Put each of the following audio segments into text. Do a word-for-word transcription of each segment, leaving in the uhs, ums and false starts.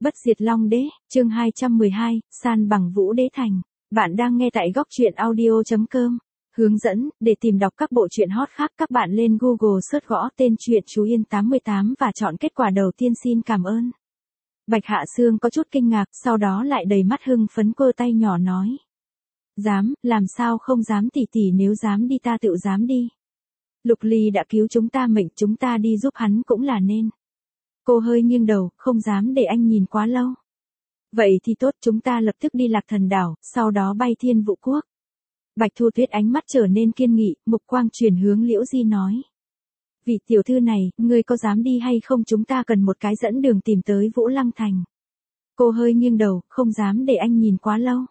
Bất diệt Long Đế, chương hai trăm mười hai, san bằng Vũ Đế Thành. Bạn đang nghe tại góc truyện audio chấm com. Hướng dẫn, để tìm đọc các bộ truyện hot khác các bạn lên Google search gõ tên truyện Chú Yên tám mươi tám và chọn kết quả đầu tiên xin cảm ơn. Bạch Hạ Sương có chút kinh ngạc, sau đó lại đầy mắt hưng phấn cơ tay nhỏ nói. Dám, làm sao không dám tỷ tỷ, nếu dám đi ta tự dám đi. Lục Ly đã cứu chúng ta mệnh, chúng ta đi giúp hắn cũng là nên. Cô hơi nghiêng đầu, không dám để anh nhìn quá lâu. Vậy thì tốt, chúng ta lập tức đi Lạc Thần Đảo, sau đó bay Thiên Vũ Quốc. Bạch Thu Tuyết ánh mắt trở nên kiên nghị, mục quang chuyển hướng Liễu Di nói. Vị tiểu thư này, ngươi có dám đi hay không, chúng ta cần một cái dẫn đường tìm tới Vũ Lăng Thành. Cô hơi nghiêng đầu, không dám để anh nhìn quá lâu.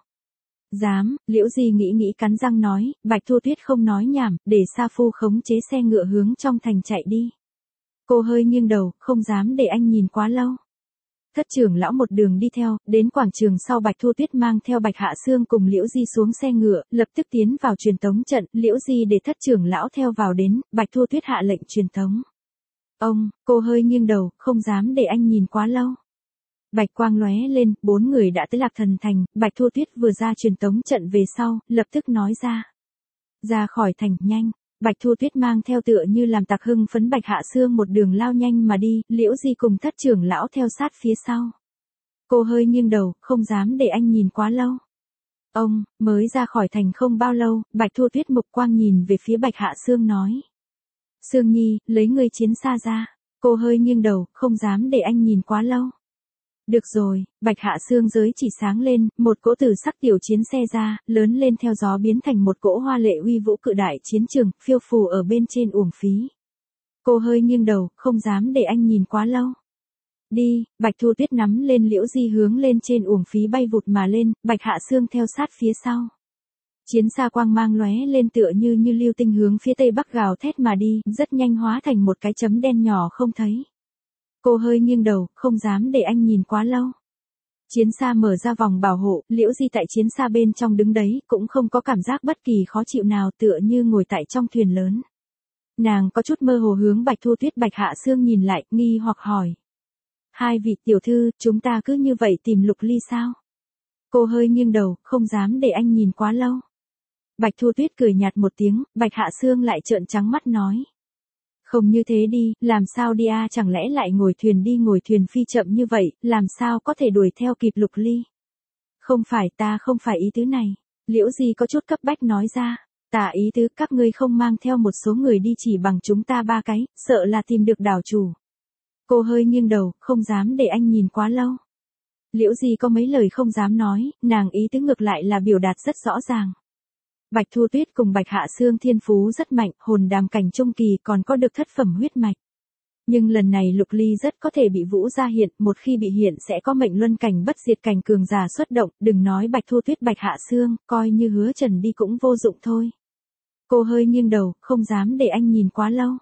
Dám, Liễu Di nghĩ nghĩ cắn răng nói, Bạch Thu Tuyết không nói nhảm, để Sa Phu khống chế xe ngựa hướng trong thành chạy đi. Cô hơi nghiêng đầu, không dám để anh nhìn quá lâu. Thất trưởng lão một đường đi theo, đến quảng trường sau Bạch Thu Tuyết mang theo Bạch Hạ Sương cùng Liễu Di xuống xe ngựa, lập tức tiến vào truyền tống trận, Liễu Di để thất trưởng lão theo vào đến, Bạch Thu Tuyết hạ lệnh truyền tống. Ông, cô hơi nghiêng đầu, không dám để anh nhìn quá lâu. Bạch quang lóe lên, bốn người đã tới Lạc Thần Thành, Bạch Thu Tuyết vừa ra truyền tống trận về sau, lập tức nói ra. Ra khỏi thành, nhanh. Bạch Thu Tuyết mang theo tựa như làm tặc hưng phấn Bạch Hạ Sương một đường lao nhanh mà đi, Liễu Di cùng thất trưởng lão theo sát phía sau. Cô hơi nghiêng đầu, không dám để anh nhìn quá lâu. Ông, mới ra khỏi thành không bao lâu, Bạch Thu Tuyết mục quang nhìn về phía Bạch Hạ Sương nói. Sương Nhi, lấy ngươi chiến xa ra. Cô hơi nghiêng đầu, không dám để anh nhìn quá lâu. Được rồi, Bạch Hạ Sương giới chỉ sáng lên, một cỗ tử sắc tiểu chiến xe ra, lớn lên theo gió biến thành một cỗ hoa lệ uy vũ cự đại chiến trường, phiêu phù ở bên trên uổng phí. Cô hơi nghiêng đầu, không dám để anh nhìn quá lâu. Đi, Bạch Thu Tuyết nắm lên Liễu Di hướng lên trên uổng phí bay vụt mà lên, Bạch Hạ Sương theo sát phía sau. Chiến xa quang mang lóe lên tựa như như lưu tinh hướng phía tây bắc gào thét mà đi, rất nhanh hóa thành một cái chấm đen nhỏ không thấy. Cô hơi nghiêng đầu, không dám để anh nhìn quá lâu. Chiến xa mở ra vòng bảo hộ, Liễu Di tại chiến xa bên trong đứng đấy, cũng không có cảm giác bất kỳ khó chịu nào, tựa như ngồi tại trong thuyền lớn. Nàng có chút mơ hồ hướng Bạch Thu Tuyết Bạch Hạ Sương nhìn lại, nghi hoặc hỏi. Hai vị tiểu thư, chúng ta cứ như vậy tìm Lục Ly sao? Cô hơi nghiêng đầu, không dám để anh nhìn quá lâu. Bạch Thu Tuyết cười nhạt một tiếng, Bạch Hạ Sương lại trợn trắng mắt nói. Không như thế đi, làm sao đi à, chẳng lẽ lại ngồi thuyền đi ngồi thuyền phi chậm như vậy, làm sao có thể đuổi theo kịp Lục Ly? Không phải, ta không phải ý tứ này. Liễu Di có chút cấp bách nói ra, ta ý tứ các ngươi không mang theo một số người đi chỉ bằng chúng ta ba cái, sợ là tìm được đảo chủ. Cô hơi nghiêng đầu, không dám để anh nhìn quá lâu. Liễu Di có mấy lời không dám nói, nàng ý tứ ngược lại là biểu đạt rất rõ ràng. Bạch Thu Tuyết cùng Bạch Hạ Sương thiên phú rất mạnh, hồn đàm cảnh trung kỳ còn có được thất phẩm huyết mạch. Nhưng lần này Lục Ly rất có thể bị Vũ gia hiện, một khi bị hiện sẽ có mệnh luân cảnh bất diệt cảnh cường giả xuất động, đừng nói Bạch Thu Tuyết Bạch Hạ Sương, coi như Hứa Trần đi cũng vô dụng thôi. Cô hơi nghiêng đầu, không dám để anh nhìn quá lâu.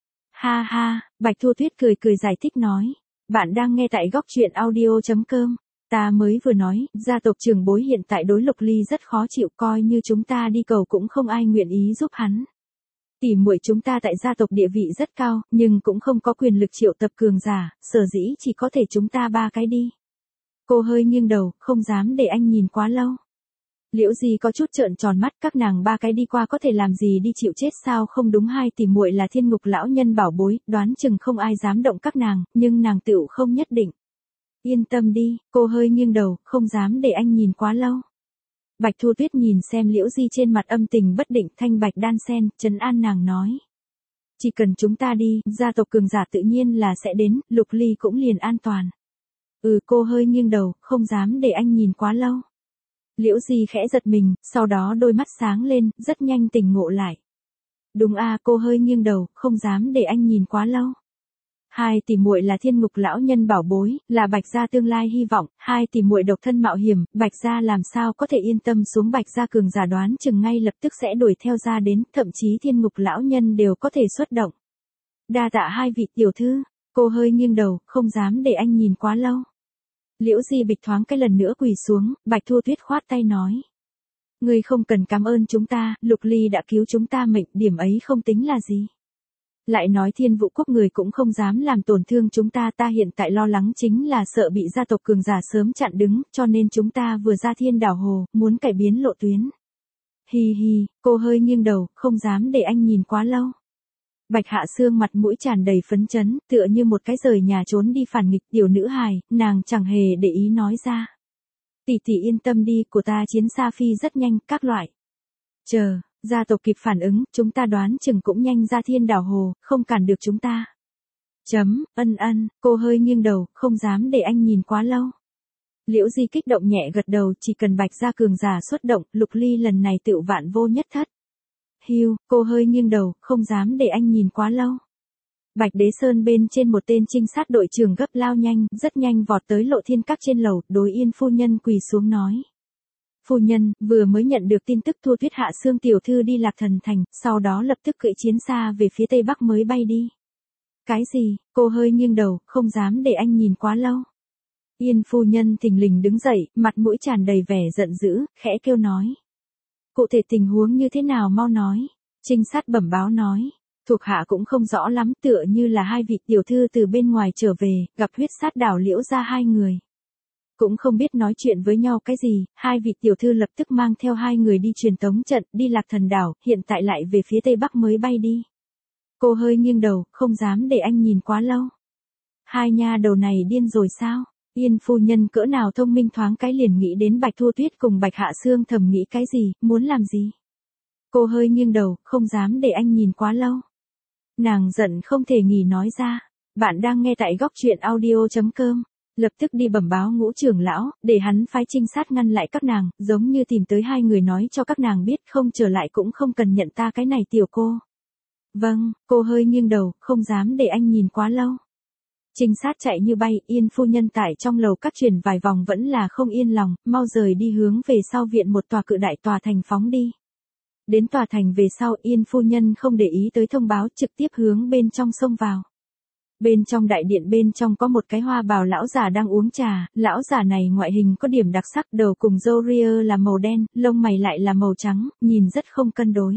Ha ha, Bạch Thu Tuyết cười cười giải thích nói, bạn đang nghe tại góc truyện audio chấm com. Ta mới vừa nói, gia tộc trưởng bối hiện tại đối Lục Ly rất khó chịu, coi như chúng ta đi cầu cũng không ai nguyện ý giúp hắn. Tỷ muội chúng ta tại gia tộc địa vị rất cao, nhưng cũng không có quyền lực triệu tập cường giả, sở dĩ chỉ có thể chúng ta ba cái đi. Cô hơi nghiêng đầu, không dám để anh nhìn quá lâu. Liễu Di có chút trợn tròn mắt, các nàng ba cái đi qua có thể làm gì đi chịu chết sao, không đúng, hai tỷ muội là thiên ngục lão nhân bảo bối, đoán chừng không ai dám động các nàng, nhưng nàng tựu không nhất định. Yên tâm đi, cô hơi nghiêng đầu, không dám để anh nhìn quá lâu. Bạch Thu Tuyết nhìn xem Liễu Di trên mặt âm tình bất định, thanh bạch đan sen, trấn an nàng nói. Chỉ cần chúng ta đi, gia tộc cường giả tự nhiên là sẽ đến, Lục Ly cũng liền an toàn. Ừ, cô hơi nghiêng đầu, không dám để anh nhìn quá lâu. Liễu Di khẽ giật mình, sau đó đôi mắt sáng lên, rất nhanh tỉnh ngộ lại. Đúng à, cô hơi nghiêng đầu, không dám để anh nhìn quá lâu. Hai tỷ muội là thiên ngục lão nhân bảo bối, là Bạch gia tương lai hy vọng, hai tỷ muội độc thân mạo hiểm, Bạch gia làm sao có thể yên tâm xuống, Bạch gia cường giả đoán chừng ngay lập tức sẽ đuổi theo ra đến, thậm chí thiên ngục lão nhân đều có thể xuất động. Đa tạ hai vị tiểu thư, cô hơi nghiêng đầu, không dám để anh nhìn quá lâu. Liễu Di bịch thoáng cái lần nữa quỳ xuống, Bạch Thu Tuyết khoát tay nói. Ngươi không cần cảm ơn chúng ta, Lục Ly đã cứu chúng ta mệnh, điểm ấy không tính là gì. Lại nói Thiên Vũ Quốc người cũng không dám làm tổn thương chúng ta, ta hiện tại lo lắng chính là sợ bị gia tộc cường giả sớm chặn đứng, cho nên chúng ta vừa ra Thiên Đảo Hồ, muốn cải biến lộ tuyến. Hi hi, cô hơi nghiêng đầu, không dám để anh nhìn quá lâu. Bạch Hạ Sương mặt mũi tràn đầy phấn chấn, tựa như một cái rời nhà trốn đi phản nghịch tiểu nữ hài, nàng chẳng hề để ý nói ra. Tỷ tỷ yên tâm đi, của ta chiến xa phi rất nhanh, các loại. Chờ, gia tộc kịp phản ứng, chúng ta đoán chừng cũng nhanh ra Thiên Đảo Hồ, không cản được chúng ta. Chấm, ân ân, cô hơi nghiêng đầu, không dám để anh nhìn quá lâu. Liễu Di kích động nhẹ gật đầu, chỉ cần Bạch gia cường giả xuất động, Lục Ly lần này tựu vạn vô nhất thất. Hiu, cô hơi nghiêng đầu, không dám để anh nhìn quá lâu. Bạch Đế Sơn bên trên một tên trinh sát đội trưởng gấp lao nhanh, rất nhanh vọt tới Lộ Thiên Các trên lầu, đối Yên phu nhân quỳ xuống nói. Phu nhân, vừa mới nhận được tin tức Thu Tuyết Hạ Sương tiểu thư đi Lạc Thần Thành, sau đó lập tức cưỡi chiến xa về phía tây bắc mới bay đi. Cái gì? Cô hơi nghiêng đầu, không dám để anh nhìn quá lâu. Yên phu nhân thình lình đứng dậy, mặt mũi tràn đầy vẻ giận dữ, khẽ kêu nói. Cụ thể tình huống như thế nào mau nói. Trinh sát bẩm báo nói. Thuộc hạ cũng không rõ lắm, tựa như là hai vị tiểu thư từ bên ngoài trở về, gặp huyết sát đảo Liễu ra hai người. Cũng không biết nói chuyện với nhau cái gì, hai vị tiểu thư lập tức mang theo hai người đi truyền tống trận, đi Lạc Thần đảo, hiện tại lại về phía tây bắc mới bay đi. Cô hơi nghiêng đầu, không dám để anh nhìn quá lâu. Hai nha đầu này điên rồi sao? Yên phu nhân cỡ nào thông minh thoáng cái liền nghĩ đến Bạch Thu Tuyết cùng Bạch Hạ Sương, thầm nghĩ cái gì, muốn làm gì? Cô hơi nghiêng đầu, không dám để anh nhìn quá lâu. Nàng giận không thể nghỉ nói ra. Bạn đang nghe tại góc truyện audio chấm com. Lập tức đi bẩm báo Ngũ trưởng lão, để hắn phái trinh sát ngăn lại các nàng, giống như tìm tới hai người nói cho các nàng biết, không trở lại cũng không cần nhận ta cái này tiểu cô. Vâng, cô hơi nghiêng đầu, không dám để anh nhìn quá lâu. Trinh sát chạy như bay, Yên phu nhân tại trong lầu các chuyển vài vòng vẫn là không yên lòng, mau rời đi hướng về sau viện một tòa cự đại tòa thành phóng đi. Đến tòa thành về sau, Yên phu nhân không để ý tới thông báo, trực tiếp hướng bên trong xông vào. Bên trong đại điện bên trong có một cái hoa bào lão già đang uống trà, lão già này ngoại hình có điểm đặc sắc, đầu cùng râu ria là màu đen, lông mày lại là màu trắng, nhìn rất không cân đối.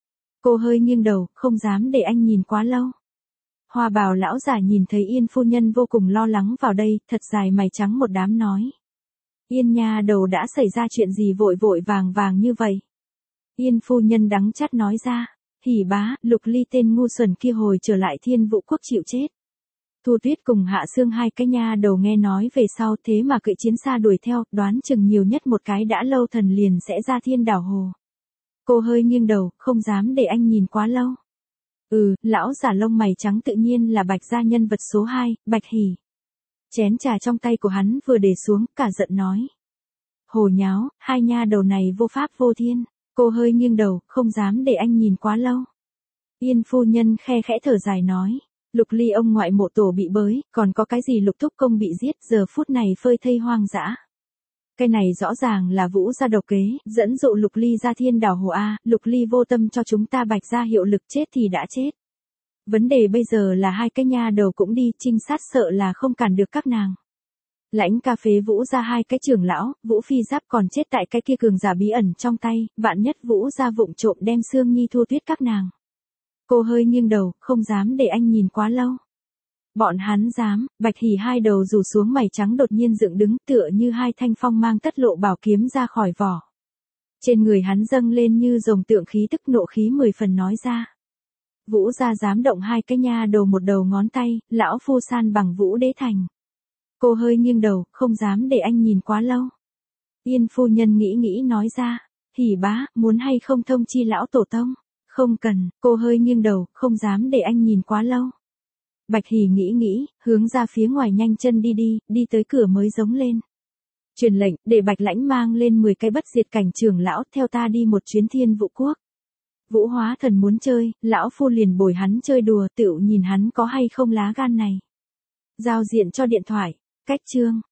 Cô hơi nghiêng đầu, không dám để anh nhìn quá lâu. Hoa bào lão già nhìn thấy Yên phu nhân vô cùng lo lắng vào đây, thật dài mày trắng một đám nói. Yên nha đầu đã xảy ra chuyện gì vội vội vàng vàng như vậy? Yên phu nhân đắng chát nói ra. Hỉ bá, Lục Ly tên ngu xuẩn kia hồi trở lại Thiên Vũ Quốc chịu chết. Thu Tuyết cùng Hạ Sương hai cái nha đầu nghe nói về sau, thế mà cưỡi chiến xa đuổi theo, đoán chừng nhiều nhất một cái đã lâu thần liền sẽ ra Thiên Đảo Hồ. Cô hơi nghiêng đầu, không dám để anh nhìn quá lâu. Ừ, lão giả lông mày trắng tự nhiên là Bạch gia nhân vật số hai, Bạch Hỉ. Chén trà trong tay của hắn vừa để xuống, cả giận nói. Hồ nháo, hai nha đầu này vô pháp vô thiên. Cô hơi nghiêng đầu, không dám để anh nhìn quá lâu. Yên phu nhân khe khẽ thở dài nói. Lục Ly ông ngoại mộ tổ bị bới, còn có cái gì Lục thúc công bị giết, giờ phút này phơi thây hoang dã. Cái này rõ ràng là Vũ gia độc kế, dẫn dụ Lục Ly ra Thiên Đảo Hồ A, Lục Ly vô tâm cho chúng ta Bạch gia hiệu lực, chết thì đã chết. Vấn đề bây giờ là hai cái nha đầu cũng đi, trinh sát sợ là không cản được các nàng. Lãnh ca phế Vũ gia hai cái trưởng lão, Vũ phi giáp còn chết tại cái kia cường giả bí ẩn trong tay, vạn nhất Vũ gia vụng trộm đem Sương Nhi Thu Tuyết các nàng. Cô hơi nghiêng đầu, không dám để anh nhìn quá lâu. Bọn hắn dám, Bạch Hỉ hai đầu rủ xuống mày trắng đột nhiên dựng đứng, tựa như hai thanh phong mang tất lộ bảo kiếm ra khỏi vỏ. Trên người hắn dâng lên như rồng tượng khí tức, nộ khí mười phần nói ra. Vũ gia dám động hai cái nha đầu một đầu ngón tay, lão phu san bằng Vũ Đế Thành. Cô hơi nghiêng đầu, không dám để anh nhìn quá lâu. Yên phu nhân nghĩ nghĩ nói ra. Hỉ bá, muốn hay không thông chi lão tổ tông? Không cần, cô hơi nghiêng đầu, không dám để anh nhìn quá lâu. Bạch Hỉ nghĩ nghĩ, hướng ra phía ngoài nhanh chân đi đi, đi tới cửa mới giống lên. Truyền lệnh, để Bạch Lãnh mang lên mười cái bất diệt cảnh trưởng lão, theo ta đi một chuyến Thiên Vũ Quốc. Vũ hóa thần muốn chơi, lão phu liền bồi hắn chơi đùa, tựu nhìn hắn có hay không lá gan này. Giao diện cho điện thoại, cách chương.